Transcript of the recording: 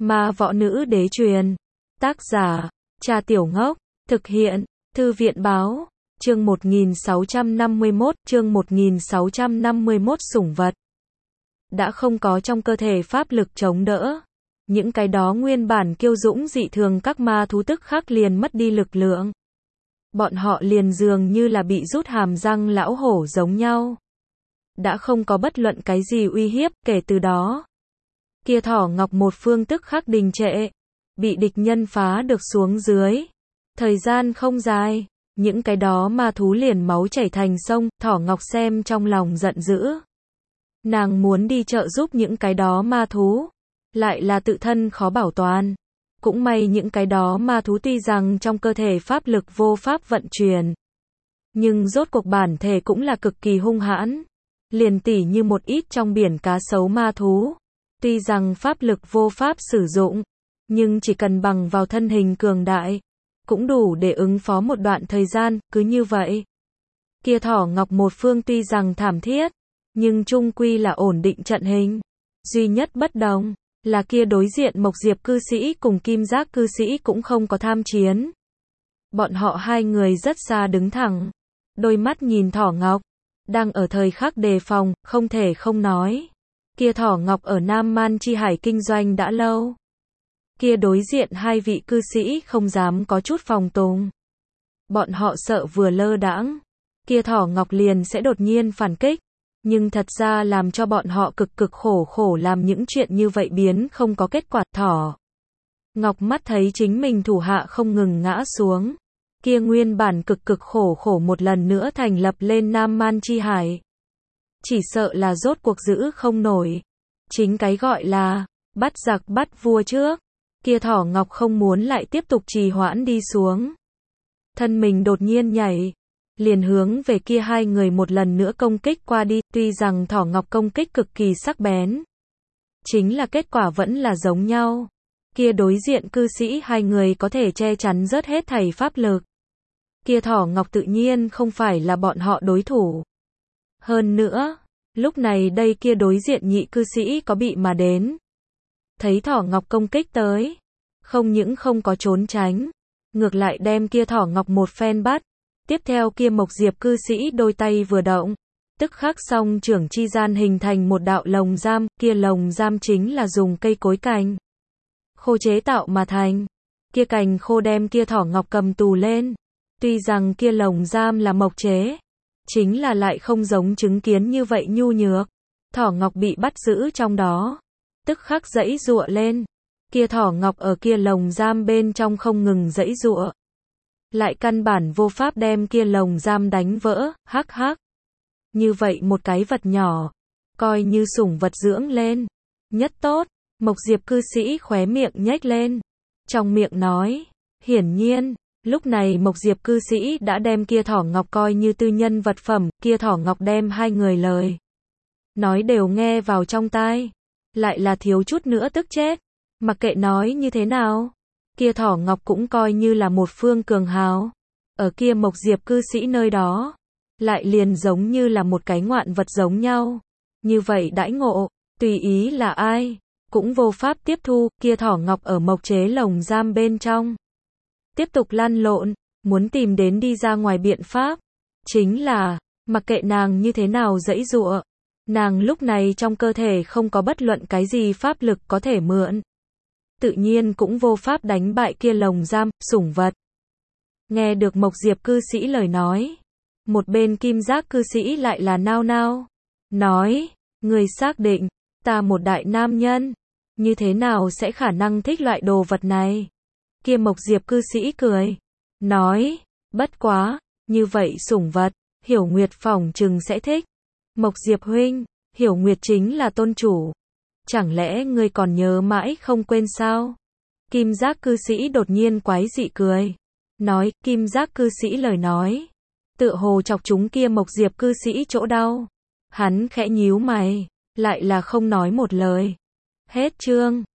Ma võ nữ đế truyền. Tác giả, Trà Tiểu Ngốc. Thực hiện, Thư viện báo. Chương 1651, chương 1651 sủng vật. Đã không có trong cơ thể pháp lực chống đỡ. Những cái đó nguyên bản kiêu dũng dị thường các ma thú tức khắc liền mất đi lực lượng. Bọn họ liền dường như là bị rút hàm răng lão hổ giống nhau. Đã không có bất luận cái gì uy hiếp, kể từ đó. Kia thỏ ngọc một phương tức khắc đình trệ. Bị địch nhân phá được xuống dưới. Thời gian không dài. Những cái đó ma thú liền máu chảy thành sông, thỏ ngọc xem trong lòng giận dữ. Nàng muốn đi trợ giúp những cái đó ma thú. Lại là tự thân khó bảo toàn. Cũng may những cái đó ma thú tuy rằng trong cơ thể pháp lực vô pháp vận chuyển. Nhưng rốt cuộc bản thể cũng là cực kỳ hung hãn. Liền tỉ như một ít trong biển cá sấu ma thú. Tuy rằng pháp lực vô pháp sử dụng. Nhưng chỉ cần bằng vào thân hình cường đại. Cũng đủ để ứng phó một đoạn thời gian, cứ như vậy. Kia thỏ ngọc một phương tuy rằng thảm thiết. Nhưng chung quy là ổn định trận hình. Duy nhất bất đồng. Là kia đối diện Mộc Diệp cư sĩ cùng Kim Giác cư sĩ cũng không có tham chiến. Bọn họ hai người rất xa đứng thẳng. Đôi mắt nhìn thỏ ngọc. Đang ở thời khắc đề phòng, không thể không nói. Kia thỏ ngọc ở Nam Man Chi Hải kinh doanh đã lâu. Kia đối diện hai vị cư sĩ không dám có chút phòng tùng. Bọn họ sợ vừa lơ đãng. Kia thỏ ngọc liền sẽ đột nhiên phản kích. Nhưng thật ra làm cho bọn họ cực khổ làm những chuyện như vậy biến không có kết quả. Thỏ ngọc mắt thấy chính mình thủ hạ không ngừng ngã xuống. Kia nguyên bản cực khổ một lần nữa thành lập lên Nam Man Chi Hải. Chỉ sợ là rốt cuộc giữ không nổi. Chính cái gọi là bắt giặc bắt vua trước. Kia thỏ ngọc không muốn lại tiếp tục trì hoãn đi xuống. Thân mình đột nhiên nhảy. Liền hướng về kia hai người một lần nữa công kích qua đi, tuy rằng thỏ ngọc công kích cực kỳ sắc bén. Chính là kết quả vẫn là giống nhau. Kia đối diện cư sĩ hai người có thể che chắn rớt hết thảy pháp lực. Kia thỏ ngọc tự nhiên không phải là bọn họ đối thủ. Hơn nữa, lúc này đây kia đối diện nhị cư sĩ có bị mà đến. Thấy thỏ ngọc công kích tới. Không những không có trốn tránh. Ngược lại đem kia thỏ ngọc một phen bắt. Tiếp theo kia Mộc Diệp cư sĩ đôi tay vừa động, tức khắc song trưởng chi gian hình thành một đạo lồng giam, kia lồng giam chính là dùng cây cối cành khô chế tạo mà thành. Kia cành khô đem kia thỏ ngọc cầm tù lên. Tuy rằng kia lồng giam là mộc chế, chính là lại không giống chứng kiến như vậy nhu nhược. Thỏ ngọc bị bắt giữ trong đó, tức khắc giãy giụa lên. Kia thỏ ngọc ở kia lồng giam bên trong không ngừng giãy giụa. Lại căn bản vô pháp đem kia lồng giam đánh vỡ, hắc hắc. Như vậy một cái vật nhỏ, coi như sủng vật dưỡng lên. Nhất tốt, Mộc Diệp cư sĩ khóe miệng nhếch lên. Trong miệng nói, hiển nhiên, lúc này Mộc Diệp cư sĩ đã đem kia thỏ ngọc coi như tư nhân vật phẩm, kia thỏ ngọc đem hai người lời nói đều nghe vào trong tai. Lại là thiếu chút nữa tức chết. Mặc kệ nói như thế nào. Kia thỏ ngọc cũng coi như là một phương cường hào. Ở kia Mộc Diệp cư sĩ nơi đó. Lại liền giống như là một cái ngoạn vật giống nhau. Như vậy đãi ngộ, tùy ý là ai, cũng vô pháp tiếp thu. Kia thỏ ngọc ở mộc chế lồng giam bên trong. Tiếp tục lăn lộn, muốn tìm đến đi ra ngoài biện pháp. Chính là, mặc kệ nàng như thế nào giãy giụa. Nàng lúc này trong cơ thể không có bất luận cái gì pháp lực có thể mượn. Tự nhiên cũng vô pháp đánh bại kia lồng giam, sủng vật. Nghe được Mộc Diệp cư sĩ lời nói. Một bên Kim Giác cư sĩ lại là nao nao. Nói, người xác định, ta một đại nam nhân. Như thế nào sẽ khả năng thích loại đồ vật này? Kia Mộc Diệp cư sĩ cười. Nói, bất quá, như vậy sủng vật, Hiểu Nguyệt phỏng chừng sẽ thích. Mộc Diệp huynh, Hiểu Nguyệt chính là tôn chủ. Chẳng lẽ ngươi còn nhớ mãi không quên sao? Kim Giác cư sĩ đột nhiên quái dị cười. Nói, Kim Giác cư sĩ lời nói. Tựa hồ chọc chúng kia Mộc Diệp cư sĩ chỗ đau. Hắn khẽ nhíu mày. Lại là không nói một lời. Hết chương.